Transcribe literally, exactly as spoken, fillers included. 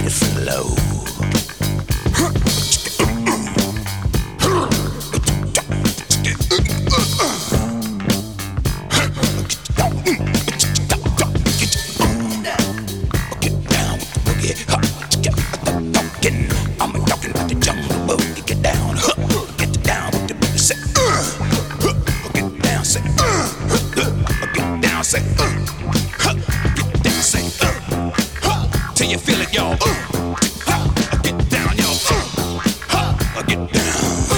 Legacy low. I'm talking about the jungle boogie. Get down, huh, get down with the boogie. Say, uh, huh, get down, say, uh, huh, get down, say, uh, huh, get down, say, uh, huh, till you feel it, y'all. Uh, huh, get down, y'all. Uh, huh, get down.